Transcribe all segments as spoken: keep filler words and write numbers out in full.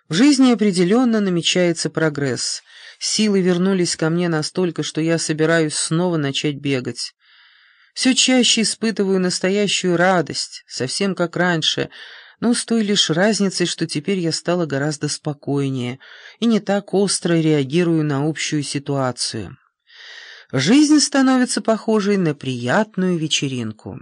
В жизни определенно намечается прогресс. Силы вернулись ко мне настолько, что я собираюсь снова начать бегать. Все чаще испытываю настоящую радость, совсем как раньше, но с той лишь разницей, что теперь я стала гораздо спокойнее и не так остро реагирую на общую ситуацию. Жизнь становится похожей на приятную вечеринку.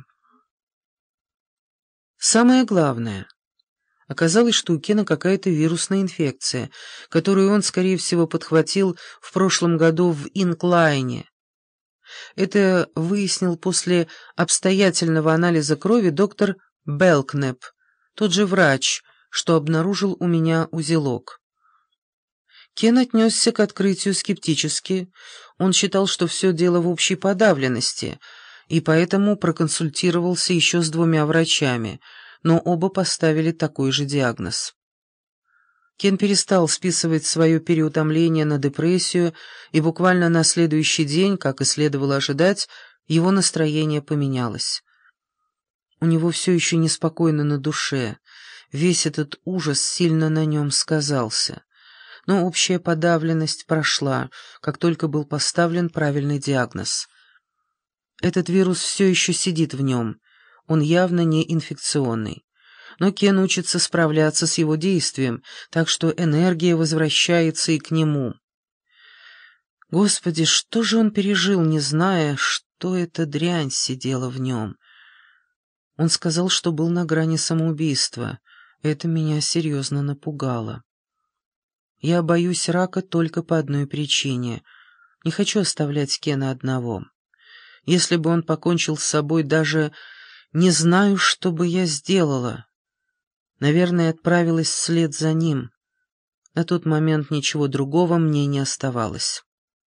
Самое главное. Оказалось, что у Кена какая-то вирусная инфекция, которую он, скорее всего, подхватил в прошлом году в Инклайне. Это выяснил после обстоятельного анализа крови доктор Белкнеп, тот же врач, что обнаружил у меня узелок. Кен отнесся к открытию скептически. Он считал, что все дело в общей подавленности, и поэтому проконсультировался еще с двумя врачами, но оба поставили такой же диагноз. Кен перестал списывать свое переутомление на депрессию, и буквально на следующий день, как и следовало ожидать, его настроение поменялось. У него все еще неспокойно на душе, весь этот ужас сильно на нем сказался. Но общая подавленность прошла, как только был поставлен правильный диагноз. Этот вирус все еще сидит в нем, он явно не инфекционный. Но Кен учится справляться с его действием, так что энергия возвращается и к нему. Господи, что же он пережил, не зная, что эта дрянь сидела в нем? Он сказал, что был на грани самоубийства. Это меня серьезно напугало. Я боюсь рака только по одной причине. Не хочу оставлять Кена одного. Если бы он покончил с собой, даже не знаю, что бы я сделала. Наверное, отправилась вслед за ним. На тот момент ничего другого мне не оставалось.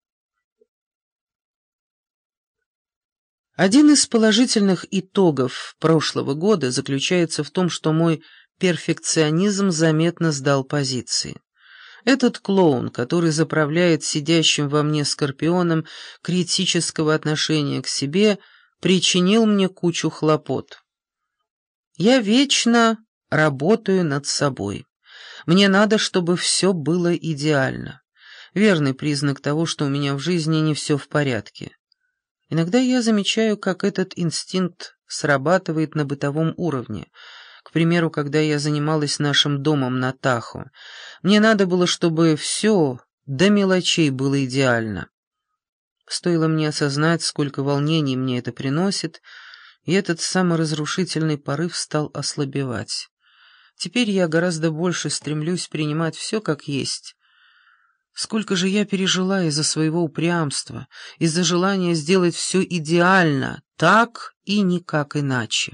Один из положительных итогов прошлого года заключается в том, что мой перфекционизм заметно сдал позиции. Этот клоун, который заправляет сидящим во мне скорпионом критического отношения к себе, причинил мне кучу хлопот. Я вечно работаю над собой. Мне надо, чтобы все было идеально. Верный признак того, что у меня в жизни не все в порядке. Иногда я замечаю, как этот инстинкт срабатывает на бытовом уровне. К примеру, когда я занималась нашим домом на Тахо, мне надо было, чтобы все до мелочей было идеально. Стоило мне осознать, сколько волнений мне это приносит, и этот саморазрушительный порыв стал ослабевать. Теперь я гораздо больше стремлюсь принимать все как есть. Сколько же я пережила из-за своего упрямства, из-за желания сделать все идеально, так и никак иначе.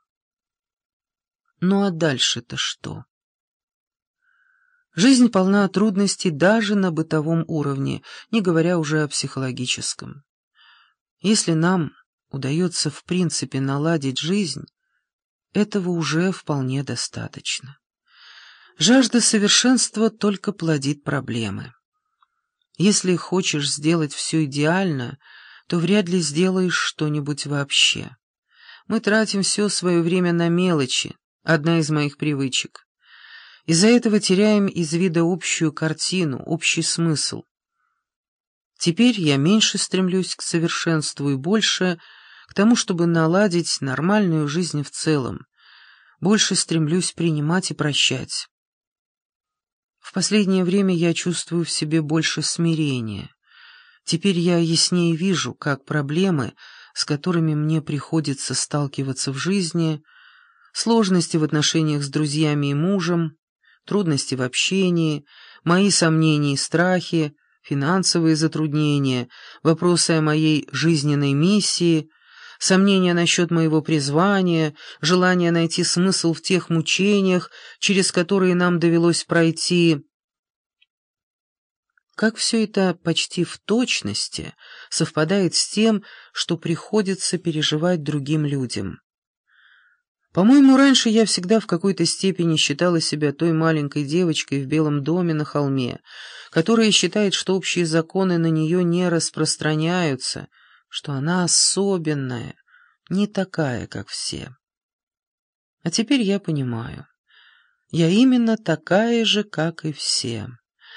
Ну а дальше-то что? Жизнь полна трудностей даже на бытовом уровне, не говоря уже о психологическом. Если нам удается в принципе наладить жизнь, этого уже вполне достаточно. Жажда совершенства только плодит проблемы. Если хочешь сделать все идеально, то вряд ли сделаешь что-нибудь вообще. Мы тратим все свое время на мелочи, одна из моих привычек. Из-за этого теряем из вида общую картину, общий смысл. Теперь я меньше стремлюсь к совершенству и больше к тому, чтобы наладить нормальную жизнь в целом. Больше стремлюсь принимать и прощать. В последнее время я чувствую в себе больше смирения. Теперь я яснее вижу, как проблемы, с которыми мне приходится сталкиваться в жизни, сложности в отношениях с друзьями и мужем, трудности в общении, мои сомнения и страхи, финансовые затруднения, вопросы о моей жизненной миссии, сомнения насчет моего призвания, желание найти смысл в тех мучениях, через которые нам довелось пройти. Как все это почти в точности совпадает с тем, что приходится переживать другим людям. По-моему, раньше я всегда в какой-то степени считала себя той маленькой девочкой в белом доме на холме, которая считает, что общие законы на нее не распространяются, что она особенная, не такая, как все. А теперь я понимаю. Я именно такая же, как и все.